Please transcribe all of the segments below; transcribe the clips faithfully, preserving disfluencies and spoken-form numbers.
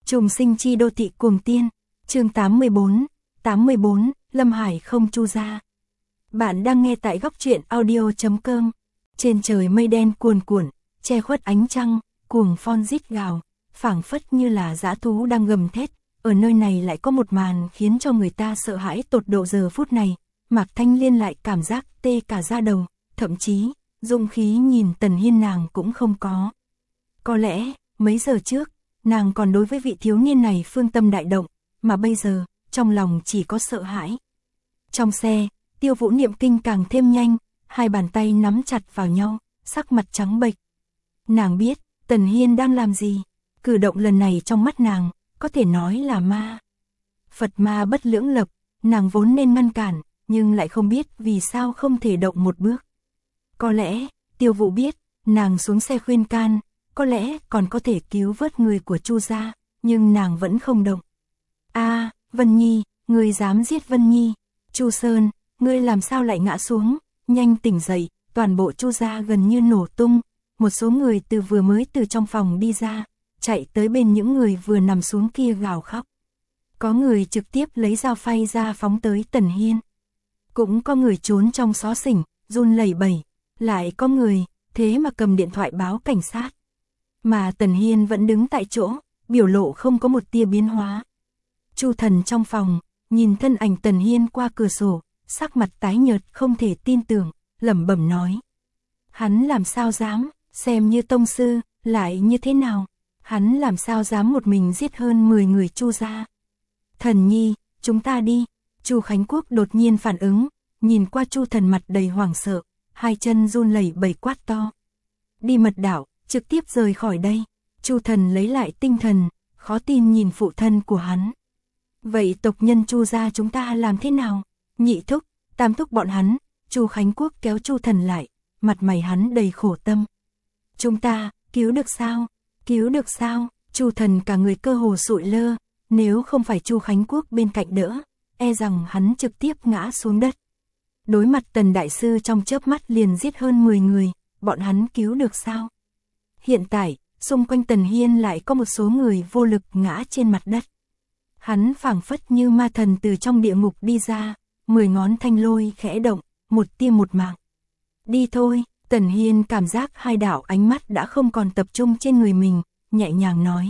Trùng sinh chi đô thị cuồng tiên, chương tám mươi bốn, tám mươi bốn, Lâm Hải không Chu gia. Bạn đang nghe tại góc truyện audio chấm com. Trên trời mây đen cuồn cuộn, che khuất ánh trăng, cuồng phong rít gào, phảng phất như là dã thú đang gầm thét. Ở nơi này lại có một màn khiến cho người ta sợ hãi tột độ. Giờ phút này, Mạc Thanh Liên lại cảm giác tê cả da đầu, thậm chí, dũng khí nhìn Tần Hiên nàng cũng không có. Có lẽ, mấy giờ trước, nàng còn đối với vị thiếu niên này phương tâm đại động, mà bây giờ, trong lòng chỉ có sợ hãi. Trong xe, Tiêu Vũ niệm kinh càng thêm nhanh, hai bàn tay nắm chặt vào nhau, sắc mặt trắng bệch. Nàng biết, Tần Hiên đang làm gì, cử động lần này trong mắt nàng, có thể nói là ma. Phật ma bất lưỡng lập, nàng vốn nên ngăn cản, nhưng lại không biết vì sao không thể động một bước. Có lẽ, Tiêu Vũ biết, nàng xuống xe khuyên can, có lẽ còn có thể cứu vớt người của Chu gia, nhưng nàng vẫn không động. A, Vân Nhi, ngươi dám giết Vân Nhi? Chu Sơn, ngươi làm sao lại ngã xuống? Nhanh tỉnh dậy, toàn bộ Chu gia gần như nổ tung, một số người từ vừa mới từ trong phòng đi ra, chạy tới bên những người vừa nằm xuống kia gào khóc. Có người trực tiếp lấy dao phay ra phóng tới Tần Hiên. Cũng có người trốn trong xó xỉnh, run lẩy bẩy, lại có người, thế mà cầm điện thoại báo cảnh sát. Mà Tần Hiên vẫn đứng tại chỗ, biểu lộ không có một tia biến hóa. Chu Thần trong phòng, nhìn thân ảnh Tần Hiên qua cửa sổ, sắc mặt tái nhợt không thể tin tưởng, lẩm bẩm nói. Hắn làm sao dám, xem như tông sư, lại như thế nào? Hắn làm sao dám một mình giết hơn mười người Chu gia? Thần Nhi, chúng ta đi. Chu Khánh Quốc đột nhiên phản ứng, nhìn qua Chu Thần mặt đầy hoảng sợ, hai chân run lẩy bẩy quát to. Đi mật đảo, trực tiếp rời khỏi đây. Chu Thần lấy lại tinh thần, khó tin nhìn phụ thân của hắn. Vậy tộc nhân Chu gia chúng ta làm thế nào? Nhị thúc, tam thúc bọn hắn. Chu Khánh Quốc kéo Chu Thần lại, mặt mày hắn đầy khổ tâm. Chúng ta, cứu được sao? Cứu được sao? Chu Thần cả người cơ hồ sụi lơ, nếu không phải Chu Khánh Quốc bên cạnh đỡ, e rằng hắn trực tiếp ngã xuống đất. Đối mặt Tần đại sư trong chớp mắt liền giết hơn mười người, bọn hắn cứu được sao? Hiện tại, xung quanh Tần Hiên lại có một số người vô lực ngã trên mặt đất. Hắn phảng phất như ma thần từ trong địa ngục đi ra, mười ngón thanh lôi khẽ động, một tia một mạng. Đi thôi, Tần Hiên cảm giác hai đạo ánh mắt đã không còn tập trung trên người mình, nhẹ nhàng nói.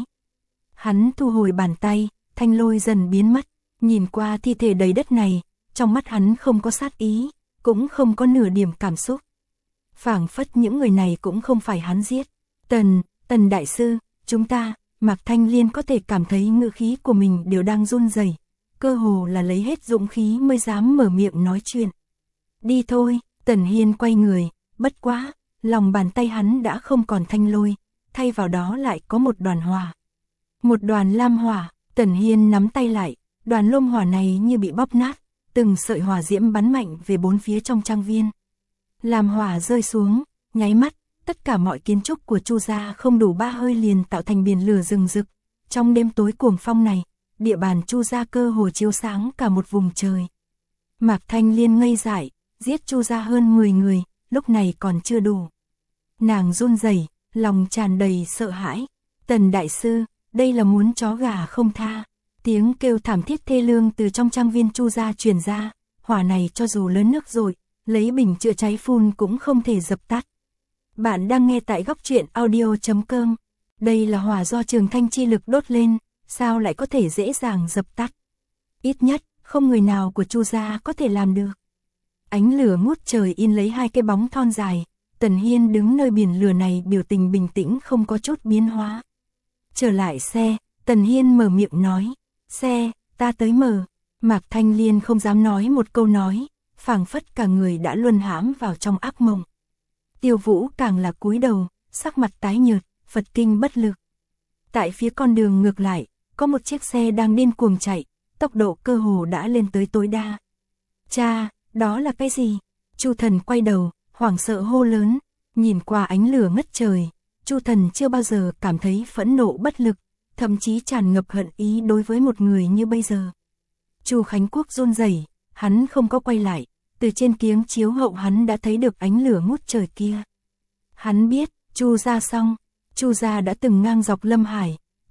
Hắn thu hồi bàn tay, thanh lôi dần biến mất, nhìn qua thi thể đầy đất này, trong mắt hắn không có sát ý, cũng không có nửa điểm cảm xúc. Phảng phất những người này cũng không phải hắn giết. Tần, Tần đại sư, chúng ta, Mạc Thanh Liên có thể cảm thấy ngữ khí của mình đều đang run rẩy, cơ hồ là lấy hết dũng khí mới dám mở miệng nói chuyện. Đi thôi, Tần Hiên quay người, bất quá, lòng bàn tay hắn đã không còn thanh lôi, thay vào đó lại có một đoàn hỏa. Một đoàn lam hỏa, Tần Hiên nắm tay lại, đoàn lôm hỏa này như bị bóp nát, từng sợi hỏa diễm bắn mạnh về bốn phía trong trang viên. Lam hỏa rơi xuống, nháy mắt, tất cả mọi kiến trúc của Chu gia không đủ ba hơi liền tạo thành biển lửa rừng rực. Trong đêm tối cuồng phong này, địa bàn Chu gia cơ hồ chiếu sáng cả một vùng trời. Mạc Thanh Liên ngây dại, giết Chu gia hơn mười người, lúc này còn chưa đủ. Nàng run rẩy, lòng tràn đầy sợ hãi. Tần đại sư, đây là muốn chó gà không tha. Tiếng kêu thảm thiết thê lương từ trong trang viên Chu gia truyền ra, hỏa này cho dù lớn nước rồi, lấy bình chữa cháy phun cũng không thể dập tắt. Bạn đang nghe tại góc truyện audio chấm com. Đây là hỏa do trường thanh chi lực đốt lên, sao lại có thể dễ dàng dập tắt? Ít nhất, không người nào của Chu gia có thể làm được. Ánh lửa ngút trời in lấy hai cái bóng thon dài, Tần Hiên đứng nơi biển lửa này biểu tình bình tĩnh không có chút biến hóa. Trở lại xe, Tần Hiên mở miệng nói, xe, ta tới mở. Mạc Thanh Liên không dám nói một câu nói, phảng phất cả người đã luân hãm vào trong ác mộng. Tiêu Vũ càng là cúi đầu, sắc mặt tái nhợt, Phật kinh bất lực. Tại phía con đường ngược lại, có một chiếc xe đang điên cuồng chạy, tốc độ cơ hồ đã lên tới tối đa. Cha, đó là cái gì? Chu Thần quay đầu, hoảng sợ hô lớn, nhìn qua ánh lửa ngất trời. Chu Thần chưa bao giờ cảm thấy phẫn nộ bất lực, thậm chí tràn ngập hận ý đối với một người như bây giờ. Chu Khánh Quốc run rẩy, hắn không có quay lại, từ trên kiếng chiếu hậu hắn đã thấy được ánh lửa ngút trời kia. Hắn biết, Chu gia xong, Chu gia đã từng ngang dọc Lâm Hải,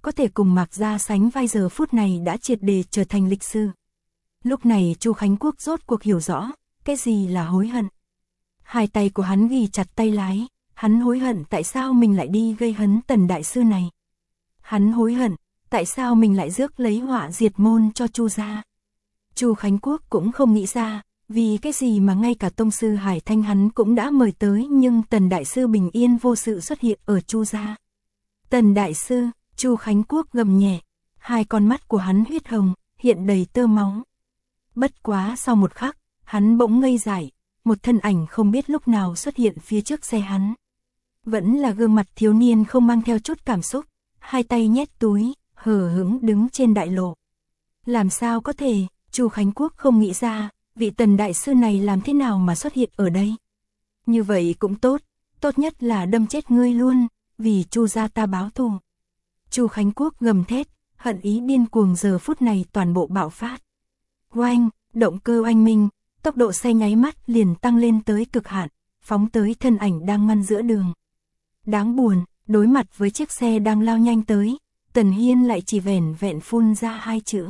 có thể cùng Mạc Gia sánh vai giờ phút này đã triệt để trở thành lịch sử. Lúc này Chu Khánh Quốc rốt cuộc hiểu rõ, cái gì là hối hận. Hai tay của hắn ghi chặt tay lái, hắn hối hận tại sao mình lại đi gây hấn Tần đại sư này. Hắn hối hận, tại sao mình lại rước lấy họa diệt môn cho Chu gia. Chu Khánh Quốc cũng không nghĩ ra, vì cái gì mà ngay cả tông sư Hải Thanh hắn cũng đã mời tới nhưng Tần đại sư bình yên vô sự xuất hiện ở Chu gia. Tần đại sư, Chu Khánh Quốc gầm nhẹ, hai con mắt của hắn huyết hồng, hiện đầy tơ máu. Bất quá sau một khắc, hắn bỗng ngây dại, một thân ảnh không biết lúc nào xuất hiện phía trước xe hắn. Vẫn là gương mặt thiếu niên không mang theo chút cảm xúc, hai tay nhét túi, hờ hững đứng trên đại lộ. Làm sao có thể, Chu Khánh Quốc không nghĩ ra, vị Tần đại sư này làm thế nào mà xuất hiện ở đây. Như vậy cũng tốt, tốt nhất là đâm chết ngươi luôn, vì Chu gia ta báo thù. Chu Khánh Quốc gầm thét, hận ý điên cuồng giờ phút này toàn bộ bạo phát. Oanh, động cơ oanh minh, tốc độ xe nháy mắt liền tăng lên tới cực hạn, phóng tới thân ảnh đang ngăn giữa đường. Đáng buồn, đối mặt với chiếc xe đang lao nhanh tới, Tần Hiên lại chỉ vẻn vẹn phun ra hai chữ.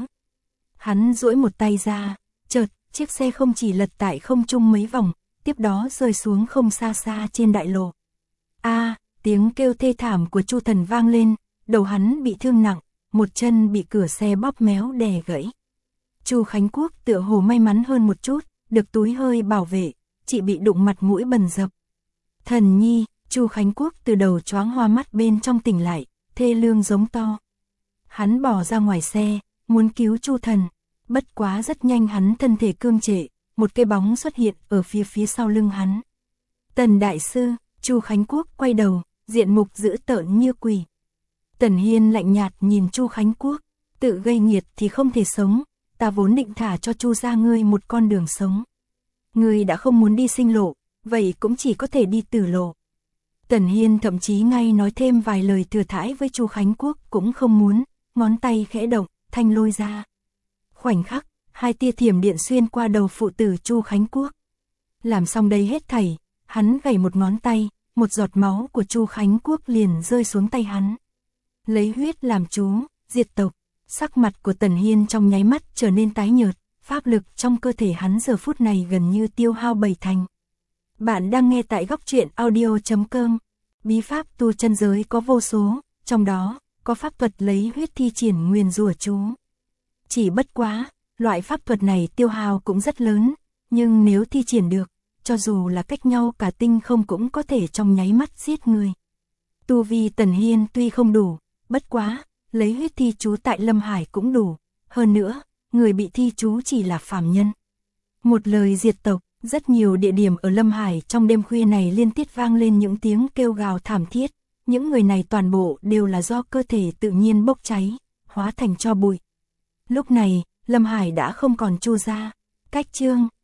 Hắn duỗi một tay ra, chợt, chiếc xe không chỉ lật tại không trung mấy vòng, tiếp đó rơi xuống không xa xa trên đại lộ. A, tiếng kêu thê thảm của Chu Thần vang lên, đầu hắn bị thương nặng, một chân bị cửa xe bóp méo đè gãy. Chu Khánh Quốc tựa hồ may mắn hơn một chút, được túi hơi bảo vệ, chỉ bị đụng mặt mũi bầm dập. Thần nhi, Chu Khánh Quốc từ đầu choáng hoa mắt bên trong tỉnh lại, thê lương giống to. Hắn bỏ ra ngoài xe, muốn cứu Chu Thần, bất quá rất nhanh hắn thân thể cương trệ, một cái bóng xuất hiện ở phía phía sau lưng hắn. Tần đại sư, Chu Khánh Quốc quay đầu, diện mục dữ tợn như quỷ. Tần Hiên lạnh nhạt nhìn Chu Khánh Quốc, tự gây nghiệt thì không thể sống, ta vốn định thả cho Chu gia ngươi một con đường sống. Ngươi đã không muốn đi sinh lộ, vậy cũng chỉ có thể đi tử lộ. Tần Hiên thậm chí ngay nói thêm vài lời thừa thãi với Chu Khánh Quốc cũng không muốn, ngón tay khẽ động, thanh lôi ra. Khoảnh khắc, hai tia thiểm điện xuyên qua đầu phụ tử Chu Khánh Quốc. Làm xong đây hết thảy, hắn gảy một ngón tay, một giọt máu của Chu Khánh Quốc liền rơi xuống tay hắn. Lấy huyết làm chú, diệt tộc. Sắc mặt của Tần Hiên trong nháy mắt trở nên tái nhợt, pháp lực trong cơ thể hắn giờ phút này gần như tiêu hao bảy thành. Bạn đang nghe tại góc truyện audio chấm com. Bí pháp tu chân giới có vô số, trong đó có pháp thuật lấy huyết thi triển nguyền rủa chú. Chỉ bất quá, loại pháp thuật này tiêu hao cũng rất lớn, nhưng nếu thi triển được, cho dù là cách nhau cả tinh không cũng có thể trong nháy mắt giết người. Tu vi Tần Hiên tuy không đủ, bất quá, lấy huyết thi chú tại Lâm Hải cũng đủ, hơn nữa, người bị thi chú chỉ là phàm nhân. Một lời diệt tộc, rất nhiều địa điểm ở Lâm Hải trong đêm khuya này liên tiếp vang lên những tiếng kêu gào thảm thiết, những người này toàn bộ đều là do cơ thể tự nhiên bốc cháy, hóa thành tro bụi. Lúc này, Lâm Hải đã không còn Chu gia, cách Trương